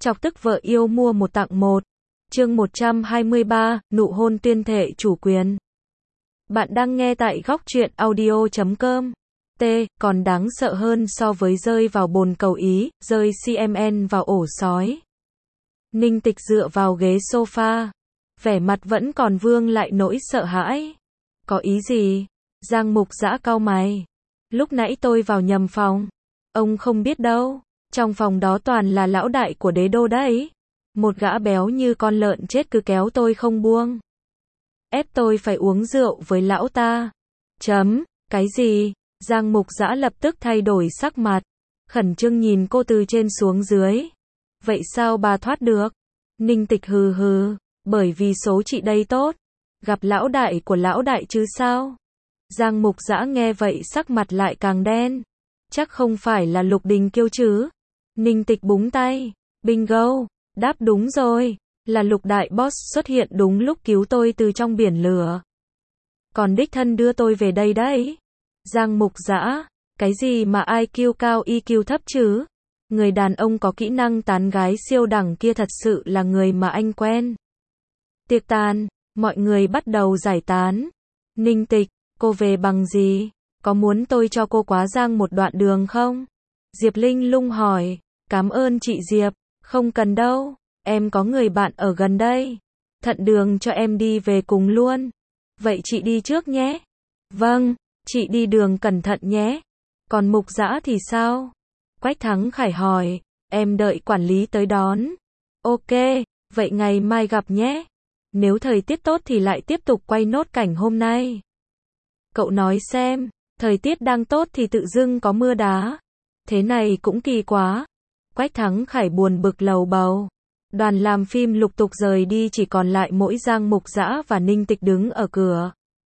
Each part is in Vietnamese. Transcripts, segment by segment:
Chọc tức vợ yêu mua một tặng một. Chương 123, nụ hôn tuyên thệ chủ quyền. Bạn đang nghe tại góc truyện audio.com. T, còn đáng sợ hơn so với rơi vào bồn cầu Ý, rơi CMN vào ổ sói. Ninh Tịch dựa vào ghế sofa, vẻ mặt vẫn còn vương lại nỗi sợ hãi. Có ý gì? Giang Mục Dã cau mày. Lúc nãy tôi vào nhầm phòng. Ông không biết đâu, trong phòng đó toàn là lão đại của đế đô đấy. Một gã béo như con lợn chết cứ kéo tôi không buông. Ép tôi phải uống rượu với lão ta. Cái gì? Giang Mục Dã lập tức thay đổi sắc mặt, khẩn trương nhìn cô từ trên xuống dưới. Vậy sao bà thoát được? Ninh Tịch hừ hừ, bởi vì số chị đây tốt. Gặp lão đại của lão đại chứ sao? Giang Mục Dã nghe vậy sắc mặt lại càng đen. Chắc không phải là Lục Đình Kiêu chứ? Ninh Tịch búng tay. Bingo, đáp đúng rồi. Là Lục đại boss xuất hiện đúng lúc cứu tôi từ trong biển lửa. Còn đích thân đưa tôi về đây đấy. Giang Mục Dã, cái gì mà IQ cao EQ thấp chứ? Người đàn ông có kỹ năng tán gái siêu đẳng kia thật sự là người mà anh quen. Tiệc tàn, mọi người bắt đầu giải tán. Ninh Tịch, cô về bằng gì? Có muốn tôi cho cô quá giang một đoạn đường không? Diệp Linh Lung hỏi. Cảm ơn chị Diệp, không cần đâu, em có người bạn ở gần đây. Thuận đường cho em đi về cùng luôn. Vậy chị đi trước nhé. Vâng, chị đi đường cẩn thận nhé. Còn Mục Dã thì sao? Quách Thắng Khải hỏi. Em đợi quản lý tới đón. Ok, vậy ngày mai gặp nhé. Nếu thời tiết tốt thì lại tiếp tục quay nốt cảnh hôm nay. Cậu nói xem, thời tiết đang tốt thì tự dưng có mưa đá. Thế này cũng kỳ quá. Quách Thắng Khải buồn bực lầu bầu. Đoàn làm phim lục tục rời đi, chỉ còn lại mỗi Giang Mục Dã và Ninh Tịch đứng ở cửa.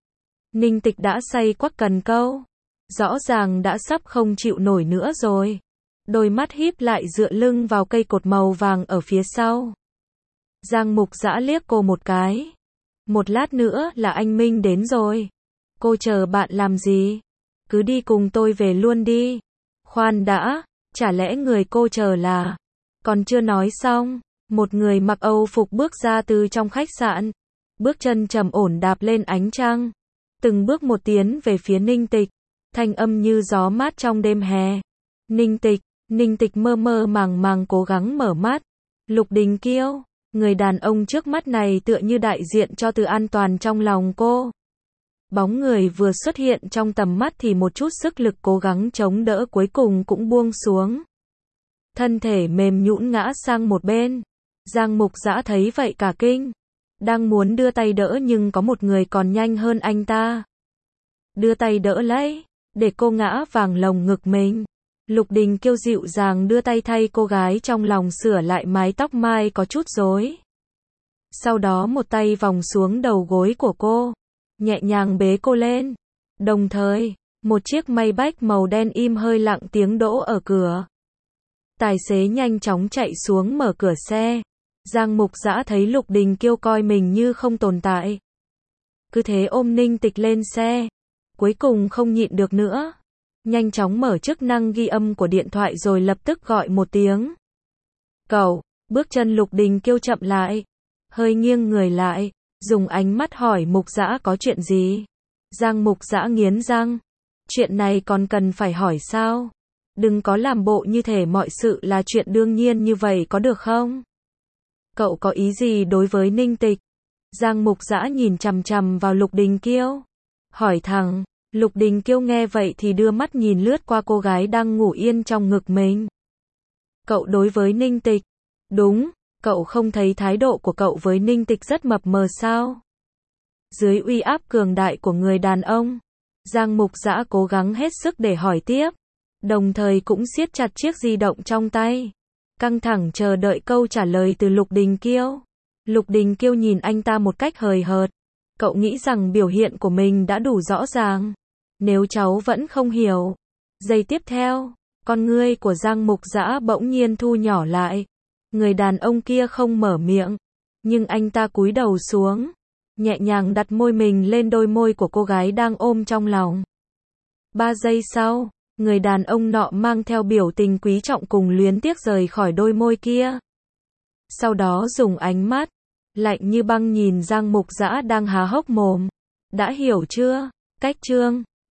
Ninh Tịch đã say quắc cần câu. Rõ ràng đã sắp không chịu nổi nữa rồi. Đôi mắt híp lại dựa lưng vào cây cột màu vàng ở phía sau. Giang Mục Dã liếc cô một cái. Một lát nữa là anh Minh đến rồi. Cô chờ bạn làm gì? Cứ đi cùng tôi về luôn đi. Khoan đã, chả lẽ người cô chờ là... Còn chưa nói xong, một người mặc Âu phục bước ra từ trong khách sạn. Bước chân trầm ổn đạp lên ánh trăng. Từng bước một tiến về phía Ninh Tịch. Thanh âm như gió mát trong đêm hè. Ninh Tịch mơ mơ màng màng cố gắng mở mắt. Lục Đình Kiêu, người đàn ông trước mắt này tựa như đại diện cho từ an toàn trong lòng cô. Bóng người vừa xuất hiện trong tầm mắt thì một chút sức lực cố gắng chống đỡ cuối cùng cũng buông xuống. Thân thể mềm nhũn ngã sang một bên. Giang Mục Dã thấy vậy cả kinh. Đang muốn đưa tay đỡ nhưng có một người còn nhanh hơn anh ta. Đưa tay đỡ lấy, để cô ngã vàng lồng ngực mình. Lục Đình Kiêu dịu dàng đưa tay thay cô gái trong lòng sửa lại mái tóc mai có chút rối. Sau đó một tay vòng xuống đầu gối của cô, nhẹ nhàng bế cô lên. Đồng thời, một chiếc Maybach màu đen im hơi lặng tiếng đỗ ở cửa. Tài xế nhanh chóng chạy xuống mở cửa xe. Giang Mục Dã thấy Lục Đình Kiêu coi mình như không tồn tại. Cứ thế ôm Ninh Tịch lên xe. Cuối cùng không nhịn được nữa. Nhanh chóng mở chức năng ghi âm của điện thoại rồi lập tức gọi một tiếng. Cậu, bước chân Lục Đình Kiêu chậm lại. Hơi nghiêng người lại, dùng ánh mắt hỏi Mục Dã có chuyện gì. Giang Mục Dã nghiến răng. Chuyện này còn cần phải hỏi sao? Đừng có làm bộ như thể mọi sự là chuyện đương nhiên như vậy có được không? Cậu có ý gì đối với Ninh Tịch? Giang Mục Dã nhìn chằm chằm vào Lục Đình Kiêu. Hỏi thẳng. Lục Đình Kiêu nghe vậy thì đưa mắt nhìn lướt qua cô gái đang ngủ yên trong ngực mình. Cậu đối với Ninh Tịch? Đúng, cậu không thấy thái độ của cậu với Ninh Tịch rất mập mờ sao? Dưới uy áp cường đại của người đàn ông, Giang Mục Dã cố gắng hết sức để hỏi tiếp, đồng thời cũng siết chặt chiếc di động trong tay, căng thẳng chờ đợi câu trả lời từ Lục Đình Kiêu. Lục Đình Kiêu nhìn anh ta một cách hời hợt. Cậu nghĩ rằng biểu hiện của mình đã đủ rõ ràng. Nếu cháu vẫn không hiểu. Giây tiếp theo, con ngươi của Giang Mục Dã bỗng nhiên thu nhỏ lại. Người đàn ông kia không mở miệng, nhưng anh ta cúi đầu xuống, nhẹ nhàng đặt môi mình lên đôi môi của cô gái đang ôm trong lòng. 3 giây sau, người đàn ông nọ mang theo biểu tình quý trọng cùng luyến tiếc rời khỏi đôi môi kia. Sau đó dùng ánh mắt lạnh như băng nhìn Giang Mục Dã đang há hốc mồm. Đã hiểu chưa? Cách chương